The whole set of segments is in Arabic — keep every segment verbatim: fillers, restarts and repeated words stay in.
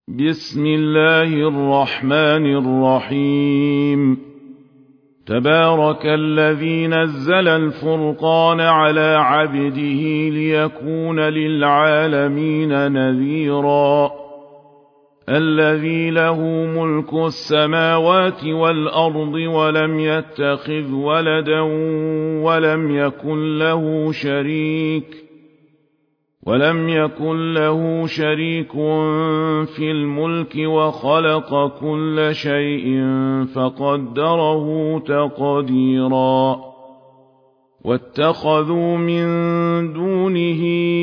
بسم الله الرحمن الرحيم. تبارك الذي نزل الفرقان على عبده ليكون للعالمين نذيرا. الذي له ملك السماوات والأرض ولم يتخذ ولدا ولم يكن له شريك ولم يكن له شريك في الملك وخلق كل شيء فقدره تقديرا. واتخذوا من دونه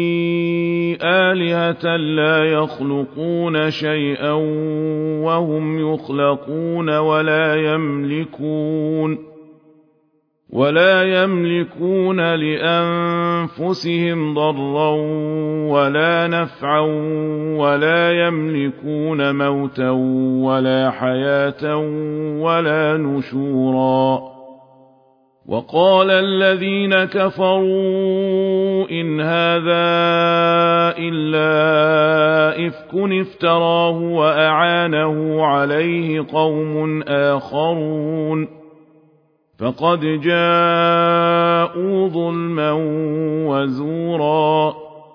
آلهة لا يخلقون شيئا وهم يخلقون ولا يملكون ولا يملكون لأنفسهم ضرا ولا نفعا ولا يملكون موتا ولا حياة ولا نشورا. وقال الذين كفروا إن هذا إلا إفك افتراه وأعانه عليه قوم آخرون فقد جاءوا ظلما وزورا.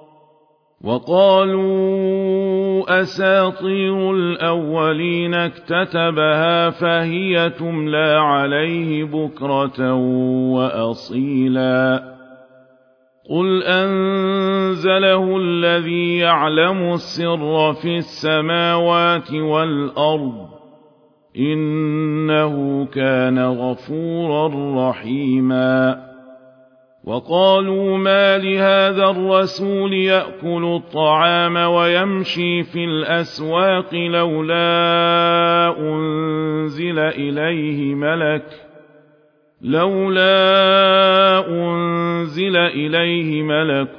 وقالوا أساطير الأولين اكتتبها فهي تملى عليه بكرة وأصيلا. قل أنزله الذي يعلم السر في السماوات والأرض إنه كان غفورا رحيما. وقالوا ما لهذا الرسول يأكل الطعام ويمشي في الأسواق لولا أنزل إليه ملك لولا أنزل إليه ملك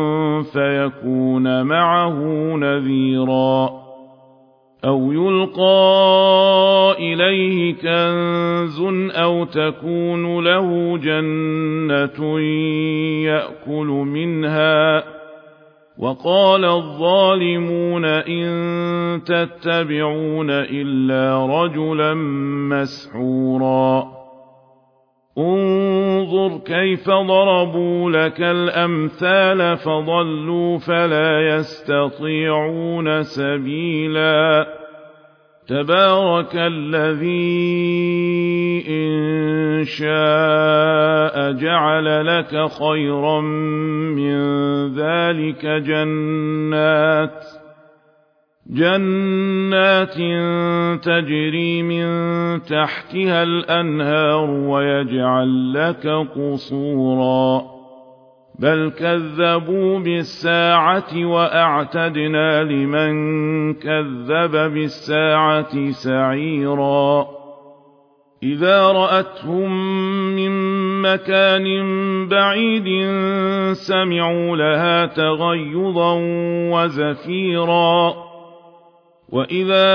فيكون معه نذيرا أو يلقى إليه كنز أو تكون له جنة يأكل منها. وقال الظالمون إن تتبعون إلا رجلا مسحورا. انظر كيف ضربوا لك الأمثال فضلوا فلا يستطيعون سبيلا. تبارك الذي إن شاء جعل لك خيرا من ذلك جنات جنات تجري من تحتها الأنهار ويجعل لك قصورا. بل كذبوا بالساعة وأعتدنا لمن كذب بالساعة سعيرا. إذا رأتهم من مكان بعيد سمعوا لها تغيظا وزفيرا. وإذا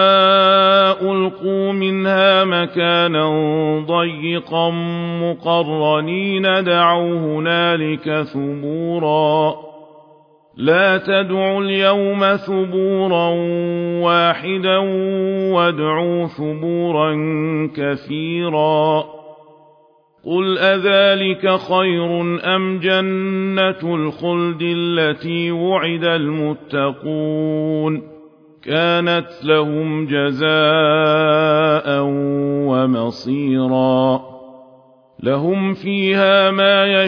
ألقوا منها مكانا ضيقا مقرنين دعوا هنالك ثبورا. لا تدعوا اليوم ثبورا واحدا وادعوا ثبورا كثيرا. قل أذلك خير أم جنة الخلد التي وعد المتقون كانت لهم جزاء ومصيرا. لهم فيها ما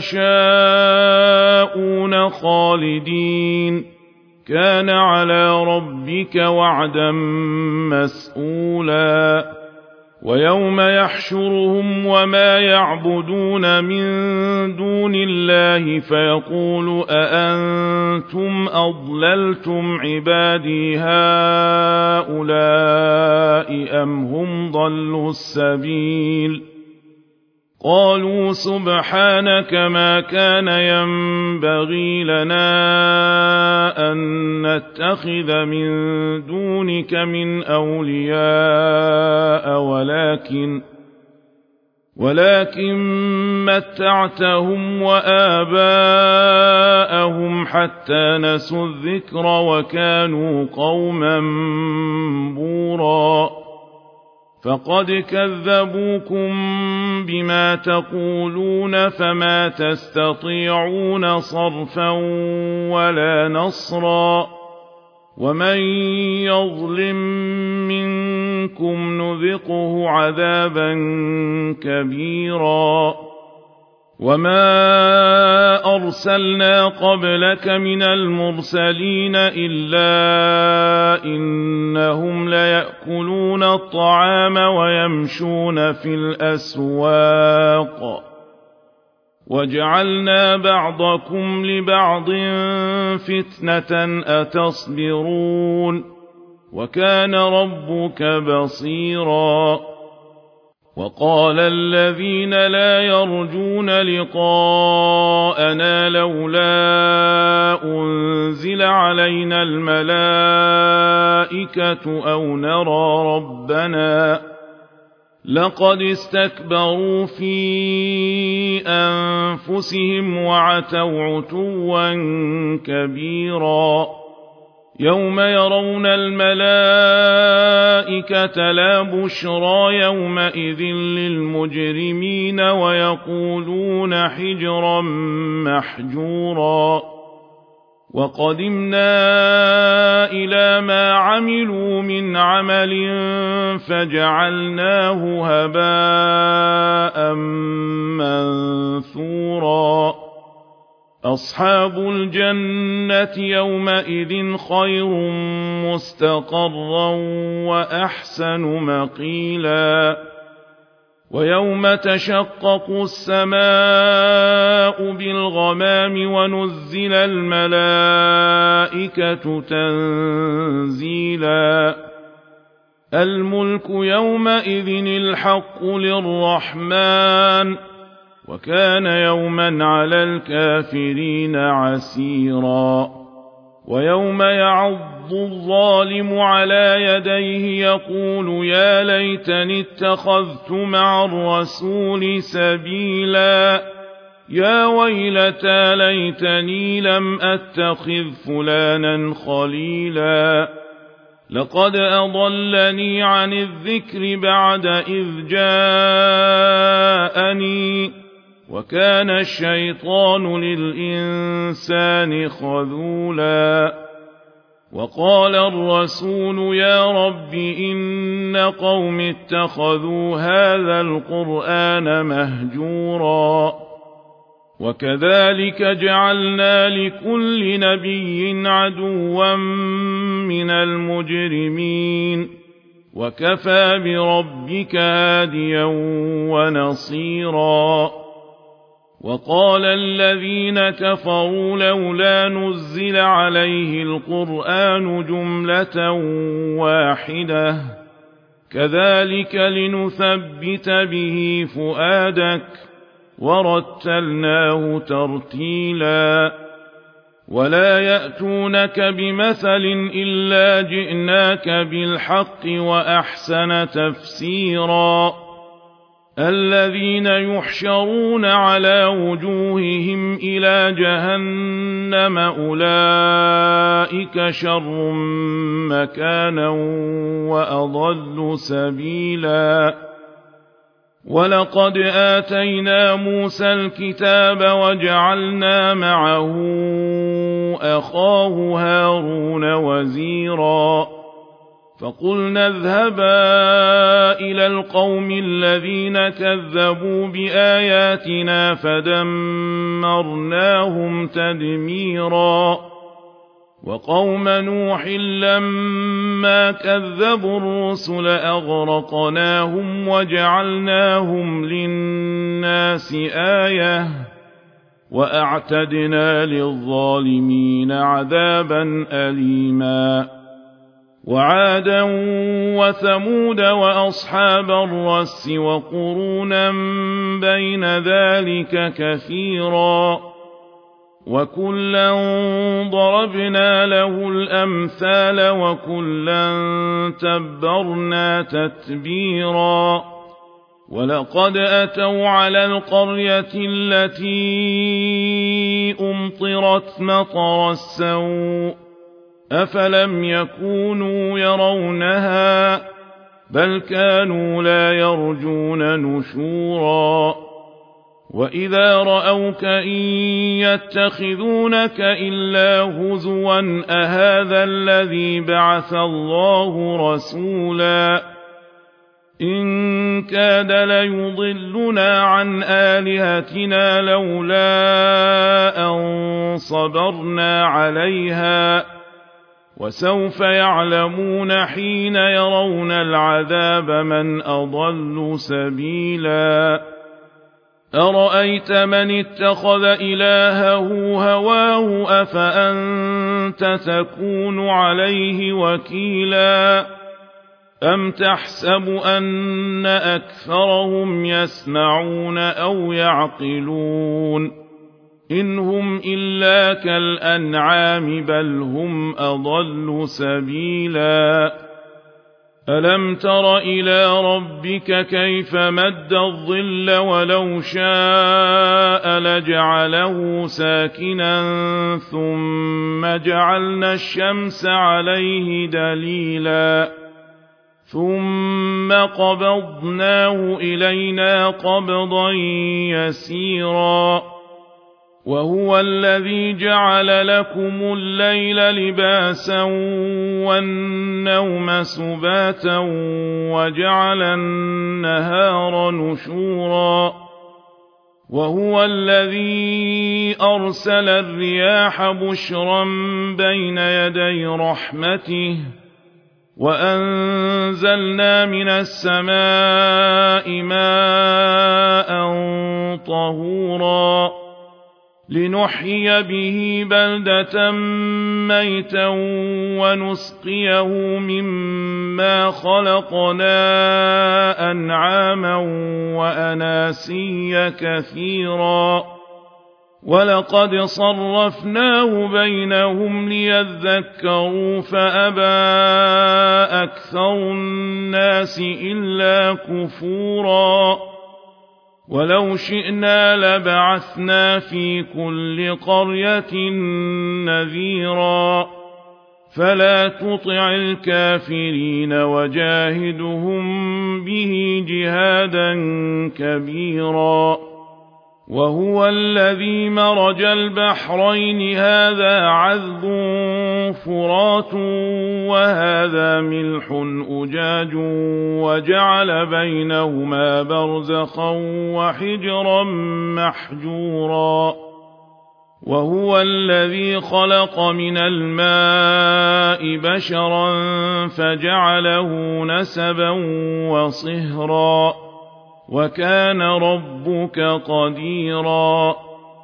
يشاءون خالدين كان على ربك وعدا مسئولا. ويوم يحشرهم وما يعبدون من دون الله فيقول أأنتم أضللتم عبادي هؤلاء أم هم ضلوا السبيل. قالوا سبحانك ما كان ينبغي لنا أن نتخذ من دونك من أولياء ولكن ولكن متعتهم وآباءهم حتى نسوا الذكر وكانوا قوما بورا فقد كذبوكم بما تقولون فما تستطيعون صرفا ولا نصرا ومن يظلم منكم نذقه عذابا كبيرا وما أرسلنا قبلك من المرسلين إلا إنهم ليأكلون الطعام ويمشون في الأسواق وجعلنا بعضكم لبعض فتنة أتصبرون وكان ربك بصيرا وقال الذين لا يرجون لقاءنا لولا أنزل علينا الملائكة أو نرى ربنا لقد استكبروا في أنفسهم وعتوا عتوا كبيرا يوم يرون الملائكة لا بشرى يومئذ للمجرمين ويقولون حجرا محجورا وقدمنا إلى ما عملوا من عمل فجعلناه هباء منثورا أصحاب الجنة يومئذ خير مستقرا وأحسن مقيلا ويوم تشقق السماء بالغمام ونزل الملائكة تنزيلا الملك يومئذ الحق للرحمن وكان يوما على الكافرين عسيرا ويوم يعض الظالم على يديه يقول يا ليتني اتخذت مع الرسول سبيلا يا ويلتى ليتني لم أتخذ فلانا خليلا لقد أضلني عن الذكر بعد إذ جاءني وكان الشيطان للإنسان خذولا وقال الرسول يا رب إن قوم اتخذوا هذا القرآن مهجورا وكذلك جعلنا لكل نبي عدوا من المجرمين وكفى بربك هاديا ونصيرا وقال الذين كفروا لولا نزل عليه القرآن جملة واحدة كذلك لنثبت به فؤادك ورتلناه ترتيلا ولا يأتونك بمثل إلا جئناك بالحق وأحسن تفسيرا الذين يحشرون على وجوههم إلى جهنم أولئك شر مكانا وأضل سبيلا ولقد آتينا موسى الكتاب وجعلنا معه أخاه هارون وزيرا فقلنا اذهبا إلى القوم الذين كذبوا بآياتنا فدمرناهم تدميرا وقوم نوح لما كذبوا الرسل أغرقناهم وجعلناهم للناس آية وأعتدنا للظالمين عذابا أليما وعادا وثمود وأصحاب الرس وقرونا بين ذلك كثيرا وكلا ضربنا له الأمثال وكلا تبرنا تتبيرا ولقد أتوا على القرية التي أمطرت مطر السوء أفلم يكونوا يرونها بل كانوا لا يرجون نشورا وإذا رأوك إن يتخذونك إلا هزوا أهذا الذي بعث الله رسولا إن كاد ليضلنا عن آلهتنا لولا أن صبرنا عليها وسوف يعلمون حين يرون العذاب من أضل سبيلا أرأيت من اتخذ إلهه هواه أفأنت تكون عليه وكيلا أم تحسب أن أكثرهم يسمعون أو يعقلون إن هم إلا كالأنعام بل هم أضل سبيلا ألم تر إلى ربك كيف مد الظل ولو شاء لجعله ساكنا ثم جعلنا الشمس عليه دليلا ثم قبضناه إلينا قبضا يسيرا وهو الذي جعل لكم الليل لباسا والنوم سباتا وجعل النهار نشورا وهو الذي أرسل الرياح بشرا بين يدي رحمته وأنزلنا من السماء ماء طهورا لنحيي به بلدة ميتا ونسقيه مما خلقنا أنعاما وأناسيا كثيرا ولقد صرفناه بينهم ليذكروا فأبى أكثر الناس إلا كفورا ولو شئنا لبعثنا في كل قرية نذيرا فلا تطع الكافرين وجاهدهم به جهادا كبيرا وهو الذي مرج البحرين هذا عذب فرات وهذا ملح أجاج وجعل بينهما برزخا وحجرا محجورا وهو الذي خلق من الماء بشرا فجعله نسبا وصهرا وكان ربك قديرا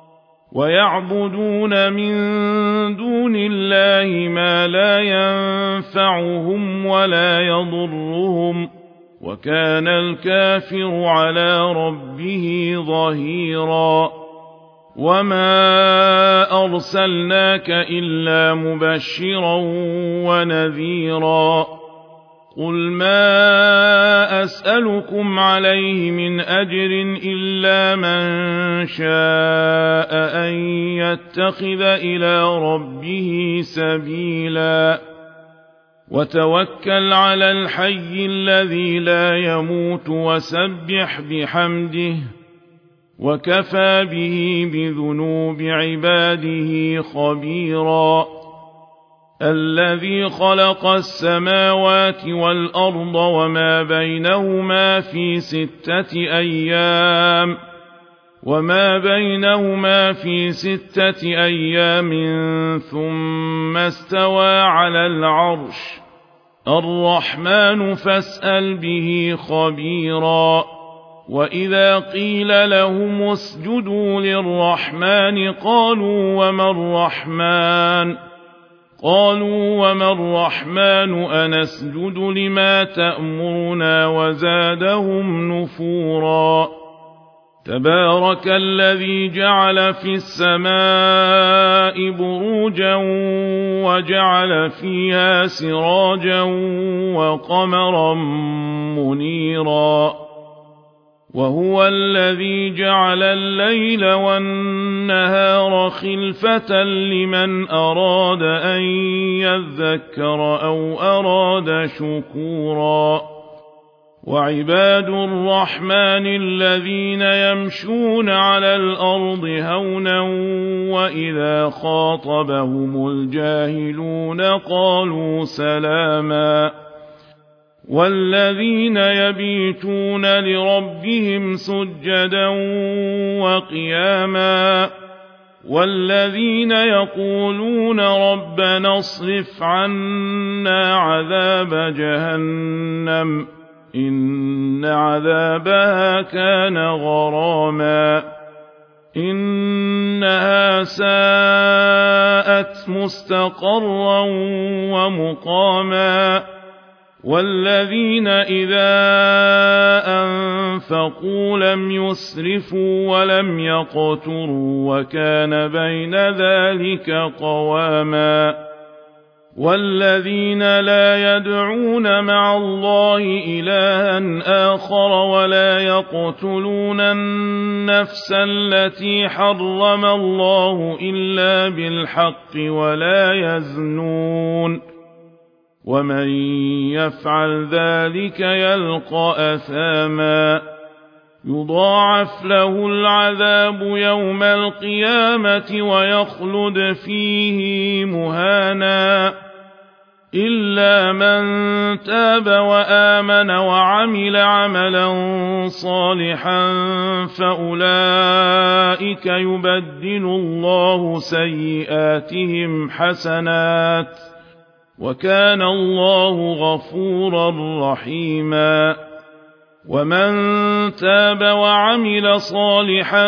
ويعبدون من دون الله ما لا ينفعهم ولا يضرهم وكان الكافر على ربه ظهيرا وما أرسلناك إلا مبشرا ونذيرا قل ما أسألكم عليه من أجر إلا من شاء أن يتخذ إلى ربه سبيلا وتوكل على الحي الذي لا يموت وسبح بحمده وكفى به بذنوب عباده خبيرا الذي خلق السماوات والأرض وما بينهما في ستة أيام وما بينهما في ستة أيام ثم استوى على العرش الرحمن فاسأل به خبيرا وإذا قيل لهم اسجدوا للرحمن قالوا وما الرحمن قالوا وما الرحمن أنسجد لما تأمرنا وزادهم نفورا تبارك الذي جعل في السماء بروجا وجعل فيها سراجا وقمرا منيرا وهو الذي جعل الليل والنهار خلفة لمن أراد أن يذكر أو أراد شكورا وعباد الرحمن الذين يمشون على الأرض هونا وإذا خاطبهم الجاهلون قالوا سلاما والذين يبيتون لربهم سجدا وقياما والذين يقولون ربنا اصرف عنا عذاب جهنم إن عذابها كان غراما إنها ساءت مستقرا ومقاما والذين إذا أنفقوا لم يسرفوا ولم يقتروا وكان بين ذلك قواما والذين لا يدعون مع الله إلها آخر ولا يقتلون النفس التي حرم الله إلا بالحق ولا يزنون ومن يفعل ذلك يلقى أثاما يضاعف له العذاب يوم القيامة ويخلد فيه مهانا إلا من تاب وآمن وعمل عملا صالحا فأولئك يبدل الله سيئاتهم حسنات وكان الله غفورا رحيما ومن تاب وعمل صالحا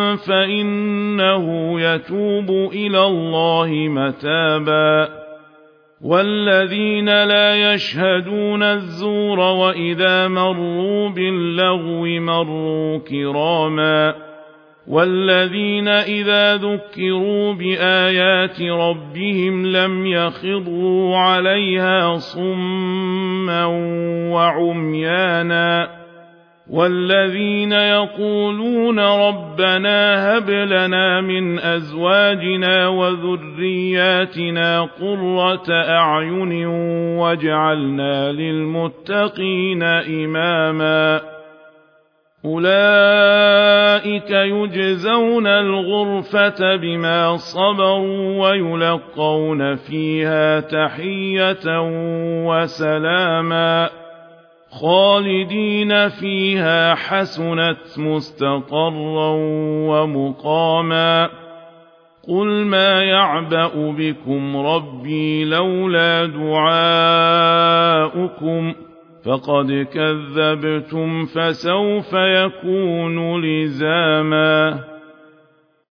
فإنه يتوب إلى الله متابا والذين لا يشهدون الزور وإذا مروا باللغو مروا كراما والذين إذا ذكروا بآيات ربهم لم يخضوا عليها صما وعميانا والذين يقولون ربنا هب لنا من أزواجنا وذرياتنا قرة أعين واجعلنا للمتقين إماما أولئك يجزون الغرفة بما صبروا ويلقون فيها تحية وسلاما خالدين فيها حسنت مستقرا ومقاما قل ما يعبأ بكم ربي لولا دعاؤكم فقد كذبتم فسوف يكون لزاما